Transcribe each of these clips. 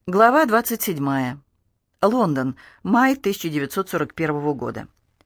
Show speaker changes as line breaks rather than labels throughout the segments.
Глава 27. Лондон. Май 1941 года.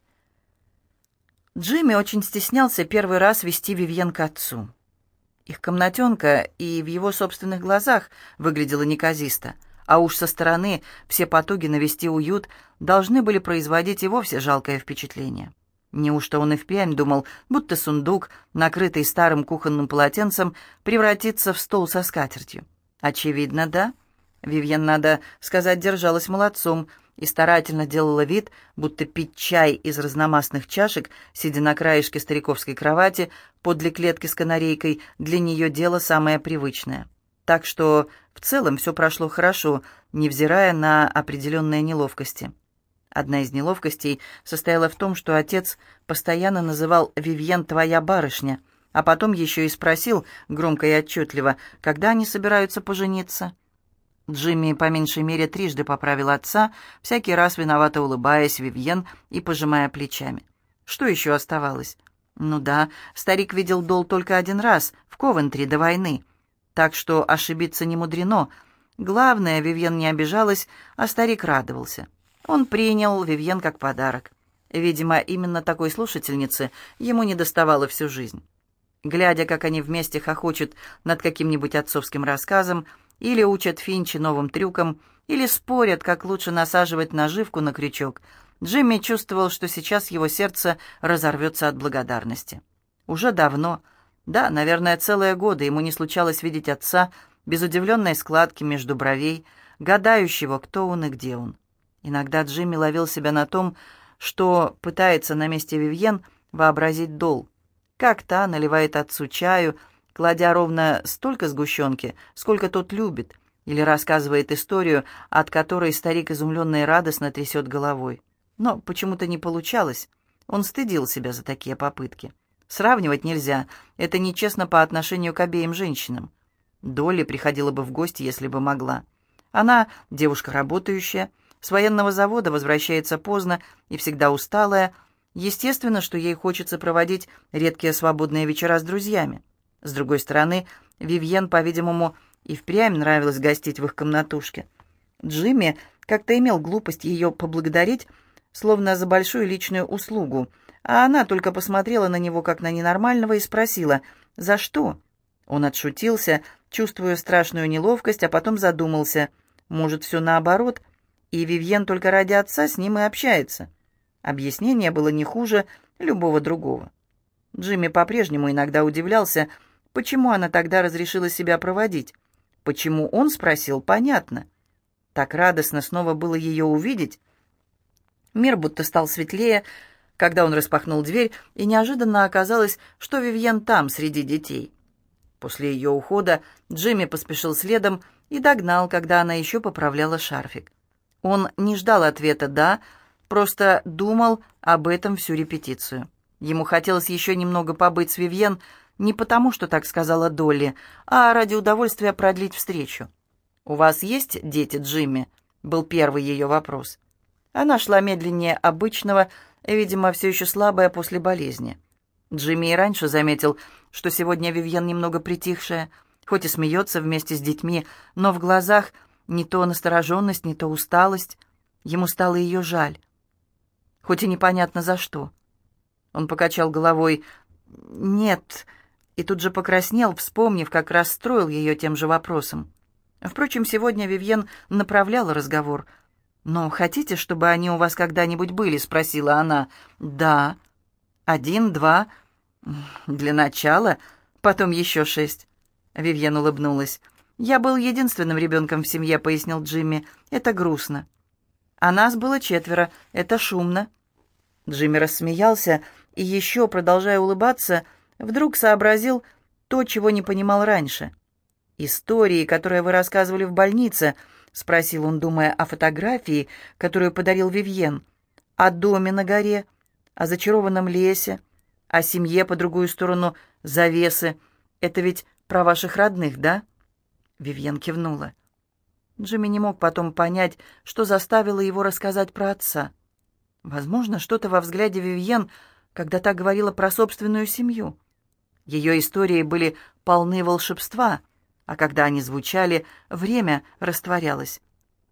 Джимми очень стеснялся первый раз вести Вивьен к отцу. Их комнатенка и в его собственных глазах выглядела неказисто, а уж со стороны все потуги навести уют должны были производить и вовсе жалкое впечатление. Неужто он и впрямь думал, будто сундук, накрытый старым кухонным полотенцем, превратится в стол со скатертью? Очевидно, да. Вивьен, надо сказать, держалась молодцом и старательно делала вид, будто пить чай из разномастных чашек, сидя на краешке стариковской кровати подле клетки с канарейкой, для нее дело самое привычное. Так что в целом все прошло хорошо, невзирая на определенные неловкости. Одна из неловкостей состояла в том, что отец постоянно называл Вивьен «твоя барышня», а потом еще и спросил, громко и отчетливо, когда они собираются пожениться. Джимми по меньшей мере трижды поправил отца, всякий раз виновато улыбаясь Вивьен и пожимая плечами. Что еще оставалось? Ну да, старик видел Дол только один раз, в Ковентри до войны, так что ошибиться не мудрено. Главное, Вивьен не обижалась, а старик радовался. Он принял Вивьен как подарок. Видимо, именно такой слушательницы ему недоставало всю жизнь. Глядя, как они вместе хохочут над каким-нибудь отцовским рассказом, или учат Финчи новым трюкам, или спорят, как лучше насаживать наживку на крючок, Джимми чувствовал, что сейчас его сердце разорвется от благодарности. Уже давно, да, наверное, целые годы ему не случалось видеть отца без удивленной складки между бровей, гадающего, кто он и где он. Иногда Джимми ловил себя на том, что пытается на месте Вивьен вообразить Дол, как та наливает отцу чаю, кладя ровно столько сгущенки, сколько тот любит, или рассказывает историю, от которой старик изумленно и радостно трясет головой. Но почему-то не получалось. Он стыдил себя за такие попытки. Сравнивать нельзя, это нечестно по отношению к обеим женщинам. Долли приходила бы в гости, если бы могла. Она девушка работающая, с военного завода возвращается поздно и всегда усталая. Естественно, что ей хочется проводить редкие свободные вечера с друзьями. С другой стороны, Вивьен, по-видимому, и впрямь нравилось гостить в их комнатушке. Джимми как-то имел глупость ее поблагодарить, словно за большую личную услугу, а она только посмотрела на него как на ненормального и спросила: «За что?». Он отшутился, чувствуя страшную неловкость, а потом задумался. Может, все наоборот, и Вивьен только ради отца с ним и общается. Объяснение было не хуже любого другого. Джимми по-прежнему иногда удивлялся, почему она тогда разрешила себя проводить. Почему он спросил, понятно. Так радостно снова было ее увидеть. Мир будто стал светлее, когда он распахнул дверь, и неожиданно оказалось, что Вивьен там, среди детей. После ее ухода Джимми поспешил следом и догнал, когда она еще поправляла шарфик. Он не ждал ответа «да», просто думал об этом всю репетицию. Ему хотелось еще немного побыть с Вивьен, не потому, что так сказала Долли, а ради удовольствия продлить встречу. «У вас есть дети, Джимми?» — был первый ее вопрос. Она шла медленнее обычного, видимо, все еще слабая после болезни. Джимми и раньше заметил, что сегодня Вивьен немного притихшая, хоть и смеется вместе с детьми, но в глазах не то настороженность, не то усталость. Ему стало ее жаль, хоть и непонятно за что. Он покачал головой. «Нет», и тут же покраснел, вспомнив, как расстроил ее тем же вопросом. Впрочем, сегодня Вивьен направляла разговор. «Но хотите, чтобы они у вас когда-нибудь были?» — спросила она. «Да». «1, 2. Для начала, потом еще 6». Вивьен улыбнулась. «Я был единственным ребенком в семье», — пояснил Джимми. «Это грустно». «А нас было 4. Это шумно». Джимми рассмеялся и еще, продолжая улыбаться, вдруг сообразил то, чего не понимал раньше. «Истории, которые вы рассказывали в больнице», — спросил он, думая о фотографии, которую подарил Вивьен, о доме на горе, о зачарованном лесе, о семье по другую сторону завесы. «Это ведь про ваших родных, да?» Вивьен кивнула. Джимми не мог потом понять, что заставило его рассказать про отца. Возможно, что-то во взгляде Вивьен, когда та говорила про собственную семью. Ее истории были полны волшебства, а когда они звучали, время растворялось.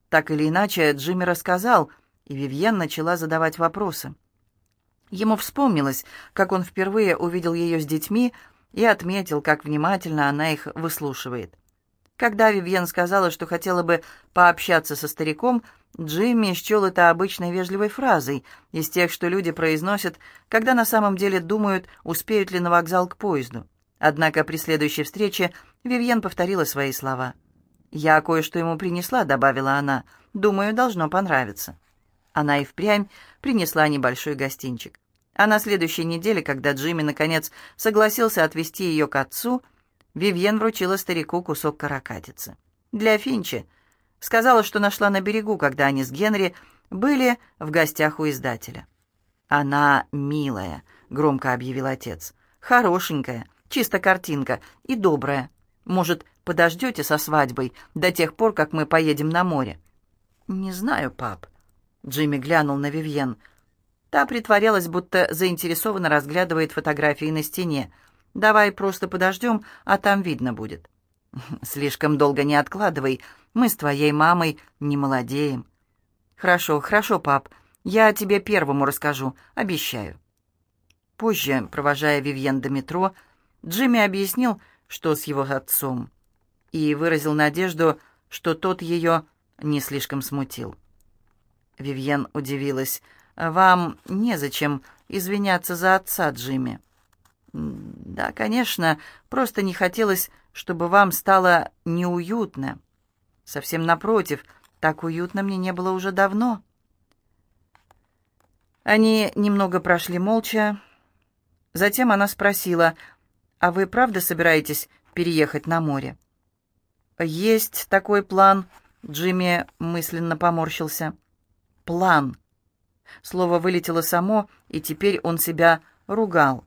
Так или иначе, Джимми рассказал, и Вивьен начала задавать вопросы. Ему вспомнилось, как он впервые увидел ее с детьми и отметил, как внимательно она их выслушивает. Когда Вивьен сказала, что хотела бы пообщаться со стариком, Джимми счел это обычной вежливой фразой, из тех, что люди произносят, когда на самом деле думают, успеют ли на вокзал к поезду. Однако при следующей встрече Вивьен повторила свои слова. «Я кое-что ему принесла», — добавила она. «Думаю, должно понравиться». Она и впрямь принесла небольшой гостинчик. А на следующей неделе, когда Джимми, наконец, согласился отвезти ее к отцу, Вивьен вручила старику кусок каракатицы. Для Финчи. Сказала, что нашла на берегу, когда они с Генри были в гостях у издателя. «Она милая», — громко объявил отец. «Хорошенькая, чисто картинка и добрая. Может, подождете со свадьбой до тех пор, как мы поедем на море?» «Не знаю, пап». Джимми глянул на Вивьен. Та притворялась, будто заинтересованно разглядывает фотографии на стене. «Давай просто подождем, а там видно будет». «Слишком долго не откладывай. Мы с твоей мамой не молодеем». «Хорошо, хорошо, пап. Я тебе первому расскажу, обещаю». Позже, провожая Вивьен до метро, Джимми объяснил, что с его отцом, и выразил надежду, что тот ее не слишком смутил. Вивьен удивилась. «Вам незачем извиняться за отца, Джимми». «Да, конечно, просто не хотелось, чтобы вам стало неуютно. Совсем напротив, так уютно мне не было уже давно». Они немного прошли молча. Затем она спросила: «А вы правда собираетесь переехать на море?» «Есть такой план», — Джимми мысленно поморщился. «План». Слово вылетело само, и теперь он себя ругал.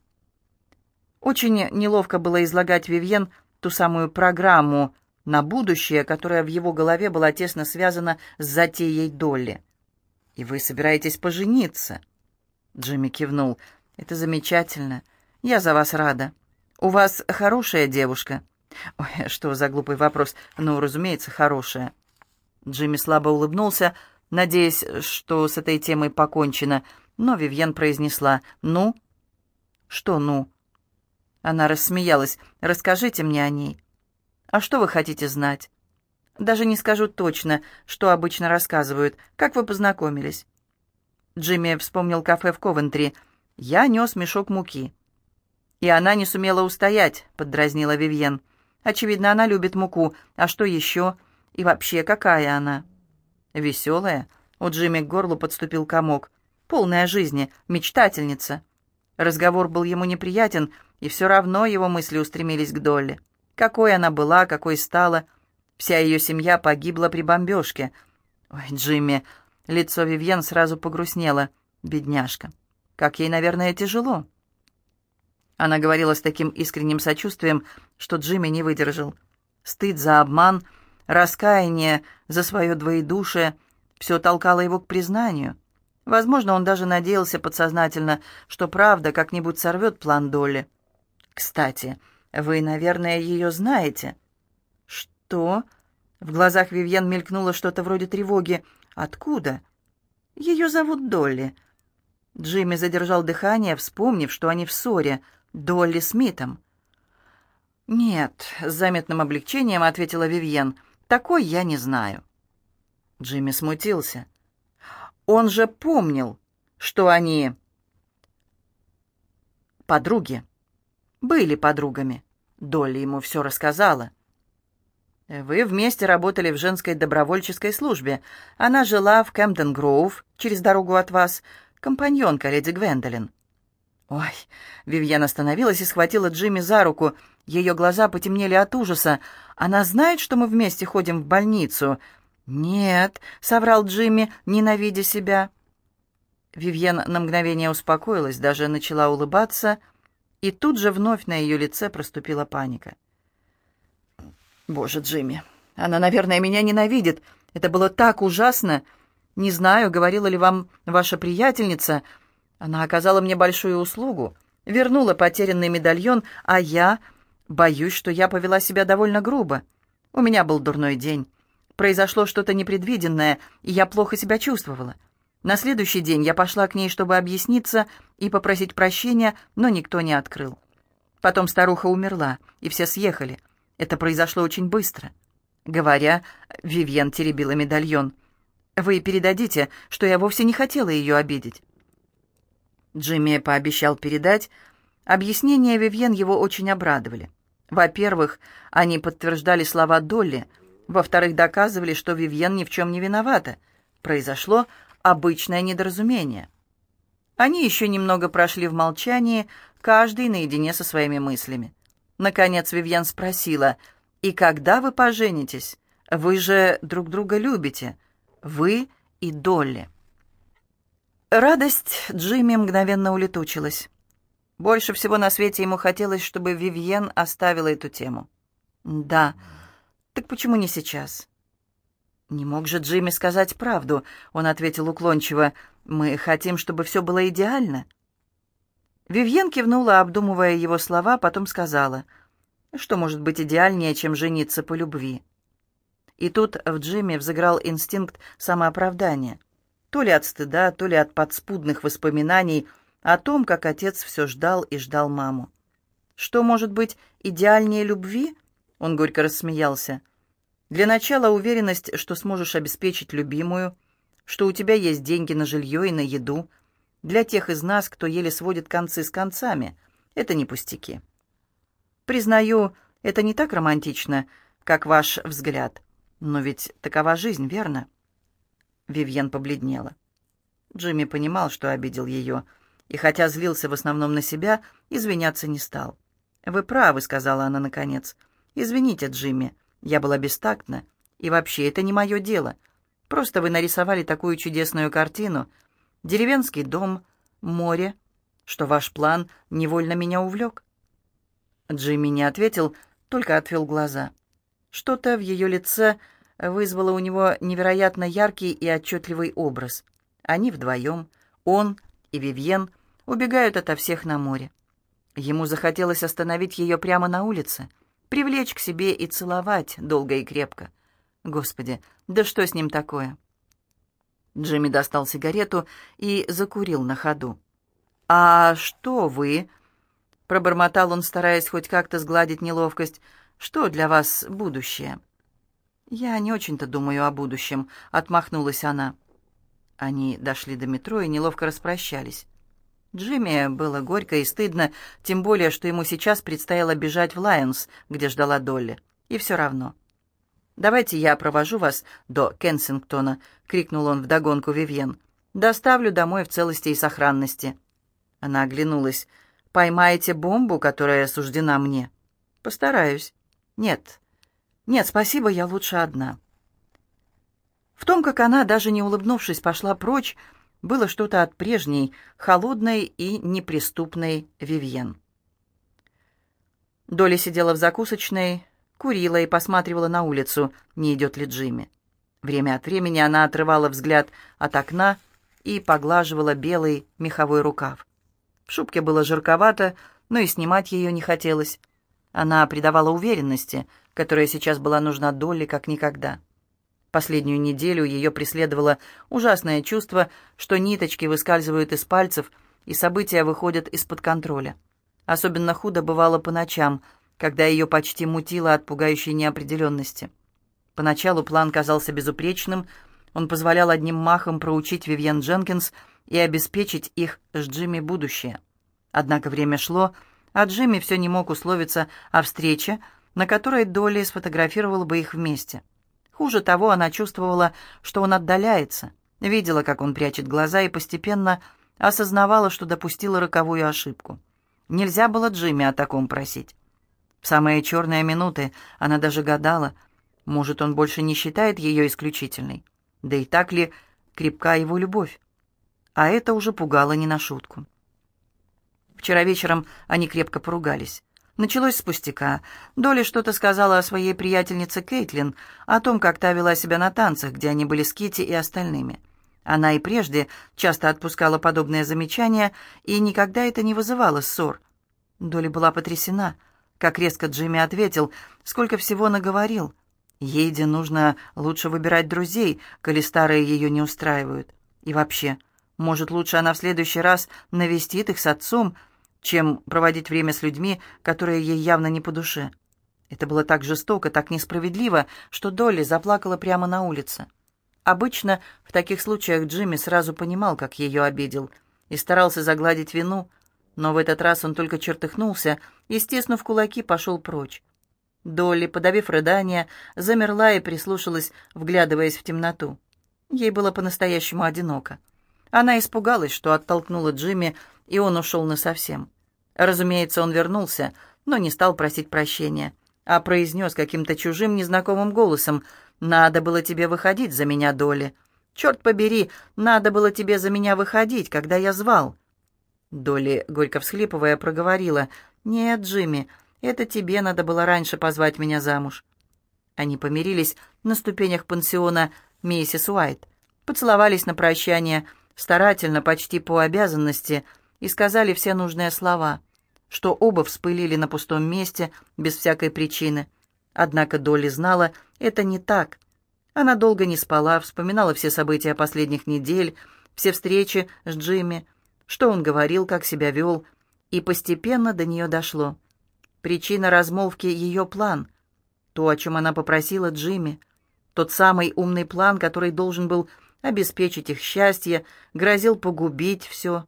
Очень неловко было излагать Вивьен ту самую программу на будущее, которая в его голове была тесно связана с затеей Долли. «И вы собираетесь пожениться?» Джимми кивнул. «Это замечательно. Я за вас рада. У вас хорошая девушка?» «Ой, что за глупый вопрос. Ну, разумеется, хорошая». Джимми слабо улыбнулся, надеясь, что с этой темой покончено, но Вивьен произнесла: «Ну?» «Что «ну»?» Она рассмеялась. «Расскажите мне о ней». «А что вы хотите знать?» «Даже не скажу точно, что обычно рассказывают. Как вы познакомились?» Джимми вспомнил кафе в Ковентри. «Я нес мешок муки». «И она не сумела устоять», — поддразнила Вивьен. «Очевидно, она любит муку. А что еще? И вообще, какая она?» «Веселая». У Джимми к горлу подступил комок. «Полная жизни, мечтательница». Разговор был ему неприятен, и все равно его мысли устремились к Долли. Какой она была, какой стала. Вся ее семья погибла при бомбежке. «Ой, Джимми...» Лицо Вивьен сразу погрустнело. «Бедняжка. Как ей, наверное, тяжело». Она говорила с таким искренним сочувствием, что Джимми не выдержал. Стыд за обман, раскаяние за свое двоедушие — все толкало его к признанию. Возможно, он даже надеялся подсознательно, что правда как-нибудь сорвет план Долли. «Кстати, вы, наверное, ее знаете». «Что?» В глазах Вивьен мелькнуло что-то вроде тревоги. «Откуда?» «Ее зовут Долли». Джимми задержал дыхание, вспомнив, что они в ссоре. Долли Смитом. «Нет», — с заметным облегчением ответила Вивьен. «Такой я не знаю». Джимми смутился. Он же помнил, что они подруги. Были подругами. Долли ему все рассказала. «Вы вместе работали в женской добровольческой службе. Она жила в Кэмден-Гроув, через дорогу от вас. Компаньонка леди Гвендолин». «Ой!» — Вивьен остановилась и схватила Джимми за руку. Ее глаза потемнели от ужаса. «Она знает, что мы вместе ходим в больницу?» «Нет», — соврал Джимми, ненавидя себя. Вивьен на мгновение успокоилась, даже начала улыбаться, и тут же вновь на ее лице проступила паника. «Боже, Джимми, она, наверное, меня ненавидит. Это было так ужасно. Не знаю, говорила ли вам ваша приятельница. Она оказала мне большую услугу, вернула потерянный медальон, а я боюсь, что я повела себя довольно грубо. У меня был дурной день. Произошло что-то непредвиденное, и я плохо себя чувствовала. На следующий день я пошла к ней, чтобы объясниться и попросить прощения, но никто не открыл. Потом старуха умерла, и все съехали. Это произошло очень быстро. Говоря, Вивьен теребила медальон. «Вы передадите, что я вовсе не хотела ее обидеть». Джимми пообещал передать. Объяснения Вивьен его очень обрадовали. Во-первых, они подтверждали слова Долли. Во-вторых, доказывали, что Вивьен ни в чем не виновата. Произошло обычное недоразумение. Они еще немного прошли в молчании, каждый наедине со своими мыслями. Наконец Вивьен спросила: «И когда вы поженитесь? Вы же друг друга любите. Вы и Долли». Радость Джимми мгновенно улетучилась. Больше всего на свете ему хотелось, чтобы Вивьен оставила эту тему. «Да, так почему не сейчас?» «Не мог же Джимми сказать правду», — он ответил уклончиво. «Мы хотим, чтобы все было идеально». Вивьен кивнула, обдумывая его слова, потом сказала: «Что может быть идеальнее, чем жениться по любви?» И тут в Джимми взыграл инстинкт самооправдания. То ли от стыда, то ли от подспудных воспоминаний о том, как отец все ждал и ждал маму. «Что может быть идеальнее любви?» — он горько рассмеялся. «Для начала уверенность, что сможешь обеспечить любимую, что у тебя есть деньги на жилье и на еду. Для тех из нас, кто еле сводит концы с концами, это не пустяки. Признаю, это не так романтично, как ваш взгляд, но ведь такова жизнь, верно?» Вивьен побледнела. Джимми понимал, что обидел ее, и хотя злился в основном на себя, извиняться не стал. «Вы правы», — сказала она наконец. «Извините, Джимми, я была бестактна, и вообще это не мое дело. Просто вы нарисовали такую чудесную картину. Деревенский дом, море, что ваш план невольно меня увлек». Джимми не ответил, только отвел глаза. Что-то в ее лице вызвало у него невероятно яркий и отчетливый образ. Они вдвоем, он и Вивьен, убегают ото всех на море. Ему захотелось остановить ее прямо на улице, привлечь к себе и целовать долго и крепко. Господи, да что с ним такое? Джимми достал сигарету и закурил на ходу. «А что вы?» — пробормотал он, стараясь хоть как-то сгладить неловкость. «Что для вас будущее?» «Я не очень-то думаю о будущем», — отмахнулась она. Они дошли до метро и неловко распрощались. Джимми было горько и стыдно, тем более, что ему сейчас предстояло бежать в Лайонс, где ждала Долли. И все равно. «Давайте я провожу вас до Кенсингтона», — крикнул он вдогонку Вивьен. «Доставлю домой в целости и сохранности». Она оглянулась. «Поймаете бомбу, которая суждена мне?» «Постараюсь». «Нет, нет, спасибо, я лучше одна». В том, как она, даже не улыбнувшись, пошла прочь, было что-то от прежней, холодной и неприступной Вивьен. Долли сидела в закусочной, курила и посматривала на улицу, не идет ли Джимми. Время от времени она отрывала взгляд от окна и поглаживала белый меховой рукав. В шубке было жарковато, но и снимать ее не хотелось. Она придавала уверенности, которая сейчас была нужна Долли как никогда. Последнюю неделю ее преследовало ужасное чувство, что ниточки выскальзывают из пальцев, и события выходят из-под контроля. Особенно худо бывало по ночам, когда ее почти мутило от пугающей неопределенности. Поначалу план казался безупречным, он позволял одним махом проучить Вивьен Дженкинс и обеспечить их с Джимми будущее. Однако время шло, а Джимми все не мог условиться о встрече, на которой Долли сфотографировала бы их вместе. Хуже того, она чувствовала, что он отдаляется, видела, как он прячет глаза, и постепенно осознавала, что допустила роковую ошибку. Нельзя было Джимми о таком просить. В самые черные минуты она даже гадала, может, он больше не считает ее исключительной, да и так ли крепка его любовь. А это уже пугало не на шутку. Вчера вечером они крепко поругались. Началось с пустяка. Долли что-то сказала о своей приятельнице Кейтлин, о том, как та вела себя на танцах, где они были с Китти и остальными. Она и прежде часто отпускала подобные замечания, и никогда это не вызывало ссор. Долли была потрясена, как резко Джимми ответил, сколько всего наговорил. Ейде нужно лучше выбирать друзей, коли старые ее не устраивают. И вообще, может, лучше она в следующий раз навестит их с отцом, чем проводить время с людьми, которые ей явно не по душе. Это было так жестоко, так несправедливо, что Долли заплакала прямо на улице. Обычно в таких случаях Джимми сразу понимал, как ее обидел, и старался загладить вину, но в этот раз он только чертыхнулся и, стиснув кулаки, пошел прочь. Долли, подавив рыдания, замерла и прислушалась, вглядываясь в темноту. Ей было по-настоящему одиноко. Она испугалась, что оттолкнула Джимми, и он ушел насовсем. Разумеется, он вернулся, но не стал просить прощения, а произнес каким-то чужим, незнакомым голосом: «Надо было тебе выходить за меня, Долли. Черт побери, надо было тебе за меня выходить, когда я звал». Долли, горько всхлипывая, проговорила: «Нет, Джимми, это тебе надо было раньше позвать меня замуж». Они помирились на ступенях пансиона «Миссис Уайт», поцеловались на прощание, старательно, почти по обязанности, и сказали все нужные слова, что оба вспылили на пустом месте, без всякой причины. Однако Долли знала, это не так. Она долго не спала, вспоминала все события последних недель, все встречи с Джимми, что он говорил, как себя вел, и постепенно до нее дошло. Причина размолвки — ее план, то, о чем она попросила Джимми, тот самый умный план, который должен был обеспечить их счастье, грозил погубить все.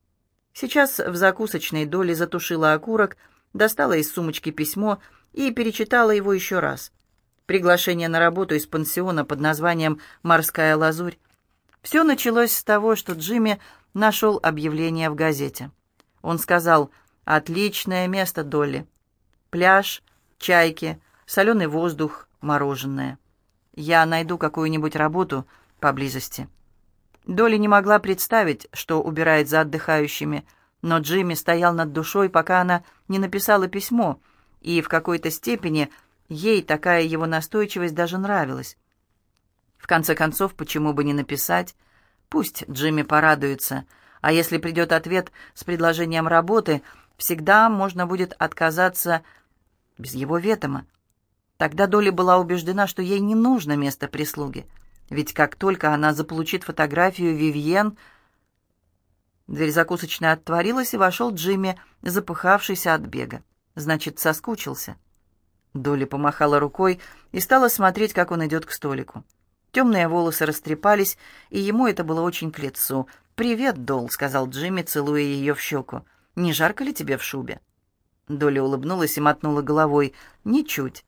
Сейчас в закусочной Долли затушила окурок, достала из сумочки письмо и перечитала его еще раз. Приглашение на работу из пансиона под названием «Морская лазурь». Все началось с того, что Джимми нашел объявление в газете. Он сказал: «Отличное место, Долли. Пляж, чайки, соленый воздух, мороженое. Я найду какую-нибудь работу поблизости». Долли не могла представить, что убирает за отдыхающими, но Джимми стоял над душой, пока она не написала письмо, и в какой-то степени ей такая его настойчивость даже нравилась. В конце концов, почему бы не написать? Пусть Джимми порадуется, а если придет ответ с предложением работы, всегда можно будет отказаться без его ведома. Тогда Долли была убеждена, что ей не нужно место прислуги. Ведь как только она заполучит фотографию Вивьен... Дверь закусочной отворилась, и вошел Джимми, запыхавшийся от бега. Значит, соскучился. Долли помахала рукой и стала смотреть, как он идет к столику. Темные волосы растрепались, и ему это было очень к лицу. «Привет, Дол», — сказал Джимми, целуя ее в щеку. «Не жарко ли тебе в шубе?» Долли улыбнулась и мотнула головой. «Ничуть».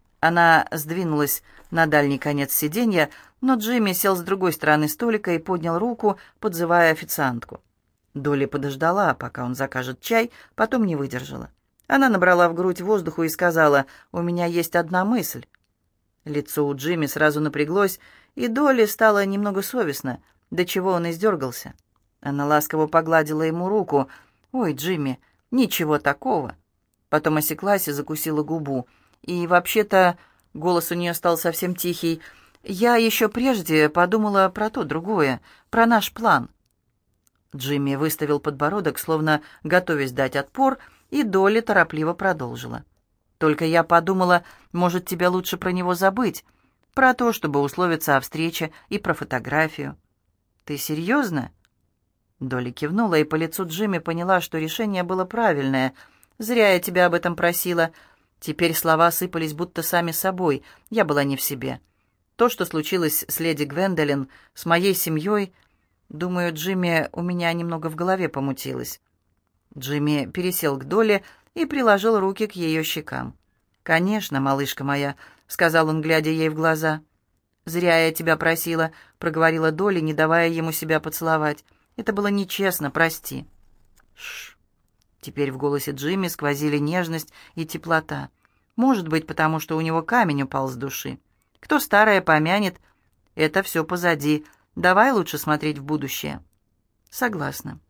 Она сдвинулась на дальний конец сиденья, но Джимми сел с другой стороны столика и поднял руку, подзывая официантку. Долли подождала, пока он закажет чай, потом не выдержала. Она набрала в грудь воздуху и сказала: «У меня есть одна мысль». Лицо у Джимми сразу напряглось, и Долли стало немного совестно, до чего он издергался. Она ласково погладила ему руку. «Ой, Джимми, ничего такого». Потом осеклась и закусила губу. И вообще-то голос у нее стал совсем тихий. «Я еще прежде подумала про то другое, про наш план». Джимми выставил подбородок, словно готовясь дать отпор, и Долли торопливо продолжила. «Только я подумала, может, тебе лучше про него забыть, про то, чтобы условиться о встрече, и про фотографию». «Ты серьезно?» Долли кивнула, и по лицу Джимми поняла, что решение было правильное. «Зря я тебя об этом просила». Теперь слова сыпались будто сами собой. Я была не в себе. То, что случилось с леди Гвендолин, с моей семьей... Думаю, Джимми, у меня немного в голове помутилось. Джимми пересел к Долли и приложил руки к ее щекам. «Конечно, малышка моя», — сказал он, глядя ей в глаза. «Зря я тебя просила», — проговорила Долли, не давая ему себя поцеловать. «Это было нечестно, прости». «Шш». Теперь в голосе Джимми сквозили нежность и теплота. Может быть, потому что у него камень упал с души. Кто старое помянет, это все позади. Давай лучше смотреть в будущее. Согласна.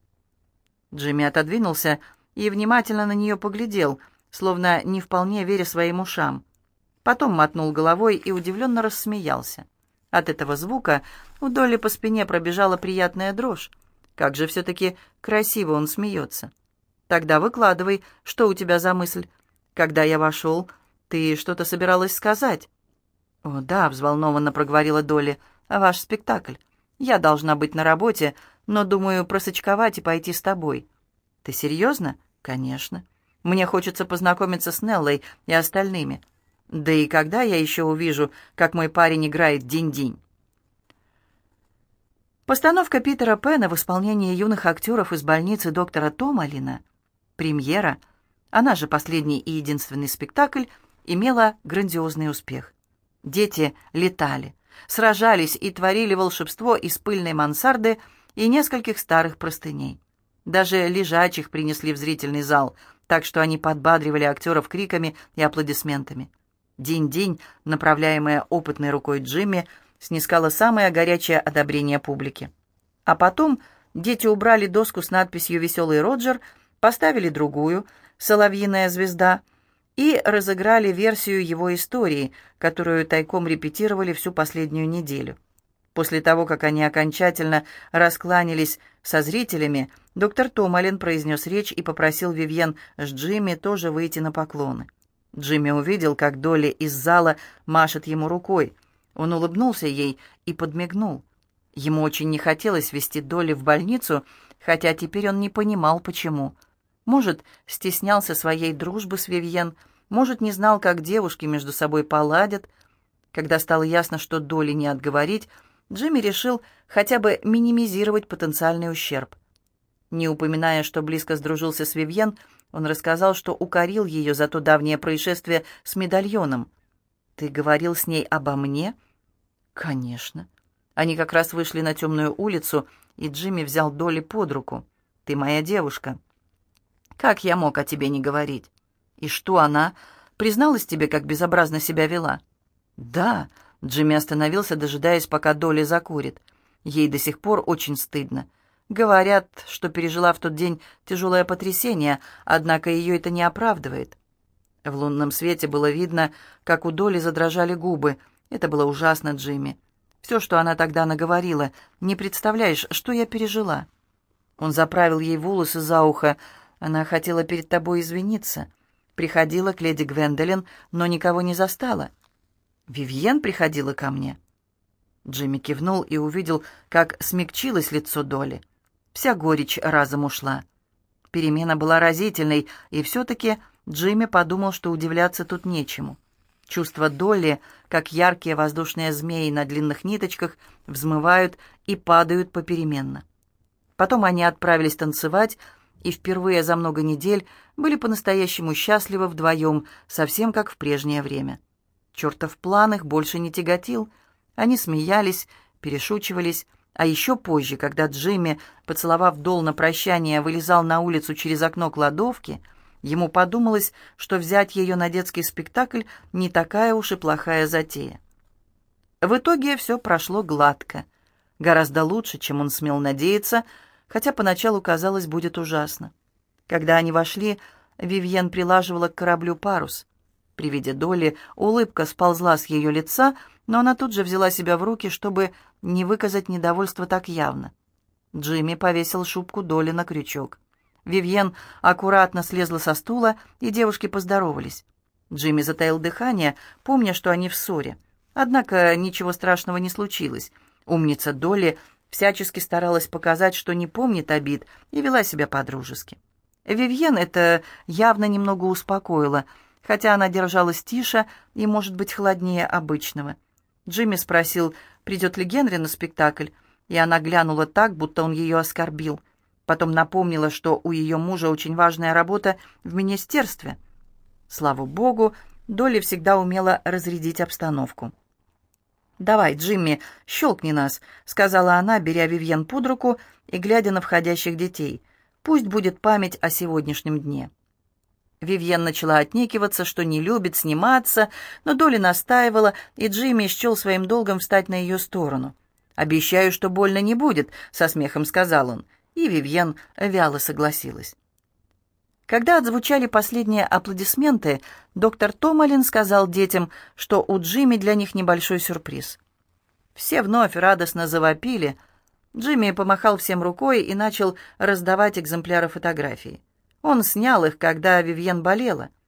Джимми отодвинулся и внимательно на нее поглядел, словно не вполне веря своим ушам. Потом мотнул головой и удивленно рассмеялся. От этого звука у Долли по спине пробежала приятная дрожь. Как же все-таки красиво он смеется. «Тогда выкладывай, что у тебя за мысль? Когда я вошел, ты что-то собиралась сказать?» «О, да», — взволнованно проговорила Долли, — «ваш спектакль. Я должна быть на работе, но думаю просочковать и пойти с тобой». «Ты серьезно?» «Конечно. Мне хочется познакомиться с Неллой и остальными. Да и когда я еще увижу, как мой парень играет динь-динь?» Постановка Питера Пэна в исполнении юных актеров из больницы доктора Томалина, премьера, она же последний и единственный спектакль, имела грандиозный успех. Дети летали, сражались и творили волшебство из пыльной мансарды и нескольких старых простыней. Даже лежачих принесли в зрительный зал, так что они подбадривали актеров криками и аплодисментами. Динь-динь, направляемая опытной рукой Джимми, снискала самое горячее одобрение публики. А потом дети убрали доску с надписью «Веселый Роджер», поставили другую «Соловьиная звезда» и разыграли версию его истории, которую тайком репетировали всю последнюю неделю. После того, как они окончательно раскланялись со зрителями, доктор Томалин произнес речь и попросил Вивьен с Джимми тоже выйти на поклоны. Джимми увидел, как Долли из зала машет ему рукой. Он улыбнулся ей и подмигнул. Ему очень не хотелось везти Долли в больницу, хотя теперь он не понимал, почему. Может, стеснялся своей дружбы с Вивьен, может, не знал, как девушки между собой поладят. Когда стало ясно, что Долли не отговорить, Джимми решил хотя бы минимизировать потенциальный ущерб. Не упоминая, что близко сдружился с Вивьен, он рассказал, что укорил ее за то давнее происшествие с медальоном. «Ты говорил с ней обо мне?» «Конечно». Они как раз вышли на темную улицу, и Джимми взял Долли под руку. «Ты моя девушка». «Как я мог о тебе не говорить?» «И что она? Призналась тебе, как безобразно себя вела?» «Да». Джимми остановился, дожидаясь, пока Долли закурит. Ей до сих пор очень стыдно. Говорят, что пережила в тот день тяжелое потрясение, однако ее это не оправдывает. В лунном свете было видно, как у Долли задрожали губы. Это было ужасно, Джимми. Все, что она тогда наговорила, не представляешь, что я пережила. Он заправил ей волосы за ухо. Она хотела перед тобой извиниться. Приходила к леди Гвендолин, но никого не застала. Вивьен приходила ко мне. Джимми кивнул и увидел, как смягчилось лицо Долли. Вся горечь разом ушла. Перемена была разительной, и все-таки Джимми подумал, что удивляться тут нечему. Чувства Долли, как яркие воздушные змеи на длинных ниточках, взмывают и падают попеременно. Потом они отправились танцевать, и впервые за много недель были по-настоящему счастливы вдвоем, совсем как в прежнее время. Чертов план их больше не тяготил. Они смеялись, перешучивались, а еще позже, когда Джимми, поцеловав Дол на прощание, вылезал на улицу через окно кладовки, ему подумалось, что взять ее на детский спектакль не такая уж и плохая затея. В итоге все прошло гладко, гораздо лучше, чем он смел надеяться, хотя поначалу казалось, будет ужасно. Когда они вошли, Вивьен прилаживала к кораблю парус. При виде Долли улыбка сползла с ее лица, но она тут же взяла себя в руки, чтобы не выказать недовольство так явно. Джимми повесил шубку Долли на крючок. Вивьен аккуратно слезла со стула, и девушки поздоровались. Джимми затаил дыхание, помня, что они в ссоре. Однако ничего страшного не случилось. Умница Долли всячески старалась показать, что не помнит обид, и вела себя по-дружески. Вивьен это явно немного успокоило, хотя она держалась тише и, может быть, холоднее обычного. Джимми спросил, придет ли Генри на спектакль, и она глянула так, будто он ее оскорбил. Потом напомнила, что у ее мужа очень важная работа в министерстве. Слава богу, Долли всегда умела разрядить обстановку. «Давай, Джимми, щелкни нас», — сказала она, беря Вивьен под руку и глядя на входящих детей. «Пусть будет память о сегодняшнем дне». Вивьен начала отнекиваться, что не любит сниматься, но Долли настаивала, и Джимми счел своим долгом встать на ее сторону. «Обещаю, что больно не будет», — со смехом сказал он, и Вивьен вяло согласилась. Когда отзвучали последние аплодисменты, доктор Томалин сказал детям, что у Джимми для них небольшой сюрприз. Все вновь радостно завопили. Джимми помахал всем рукой и начал раздавать экземпляры фотографий. Он снял их, когда Вивьен болела.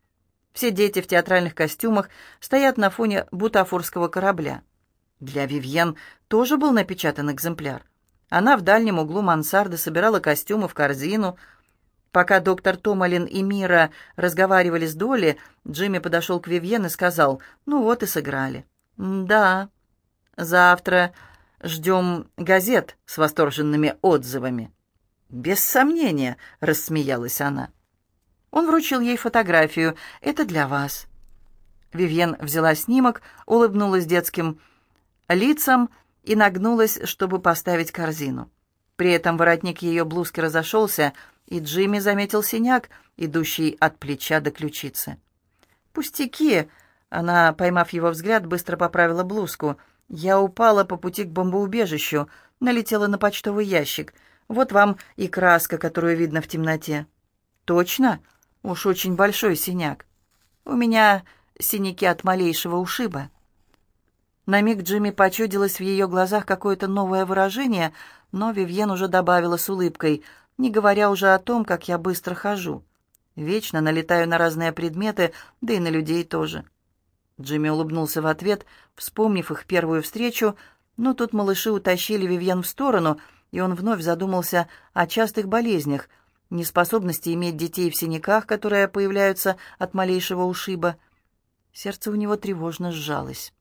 Все дети в театральных костюмах стоят на фоне бутафорского корабля. Для Вивьен тоже был напечатан экземпляр. Она в дальнем углу мансарды собирала костюмы в корзину. Пока доктор Томалин и Мира разговаривали с Долли, Джимми подошел к Вивьен и сказал: «Ну вот и сыграли». «Да, завтра ждем газет с восторженными отзывами». «Без сомнения», — рассмеялась она. Он вручил ей фотографию. «Это для вас». Вивьен взяла снимок, улыбнулась детским лицам и нагнулась, чтобы поставить корзину. При этом воротник ее блузки разошелся, и Джимми заметил синяк, идущий от плеча до ключицы. «Пустяки!» — она, поймав его взгляд, быстро поправила блузку. «Я упала по пути к бомбоубежищу, налетела на почтовый ящик. Вот вам и краска, которую видно в темноте». «Точно? Уж очень большой синяк. У меня синяки от малейшего ушиба». На миг Джимми почудилось в ее глазах какое-то новое выражение, но Вивьен уже добавила с улыбкой: «Не говоря уже о том, как я быстро хожу. Вечно налетаю на разные предметы, да и на людей тоже». Джимми улыбнулся в ответ, вспомнив их первую встречу, но тут малыши утащили Вивьен в сторону, и он вновь задумался о частых болезнях, неспособности иметь детей в синяках, которые появляются от малейшего ушиба. Сердце у него тревожно сжалось.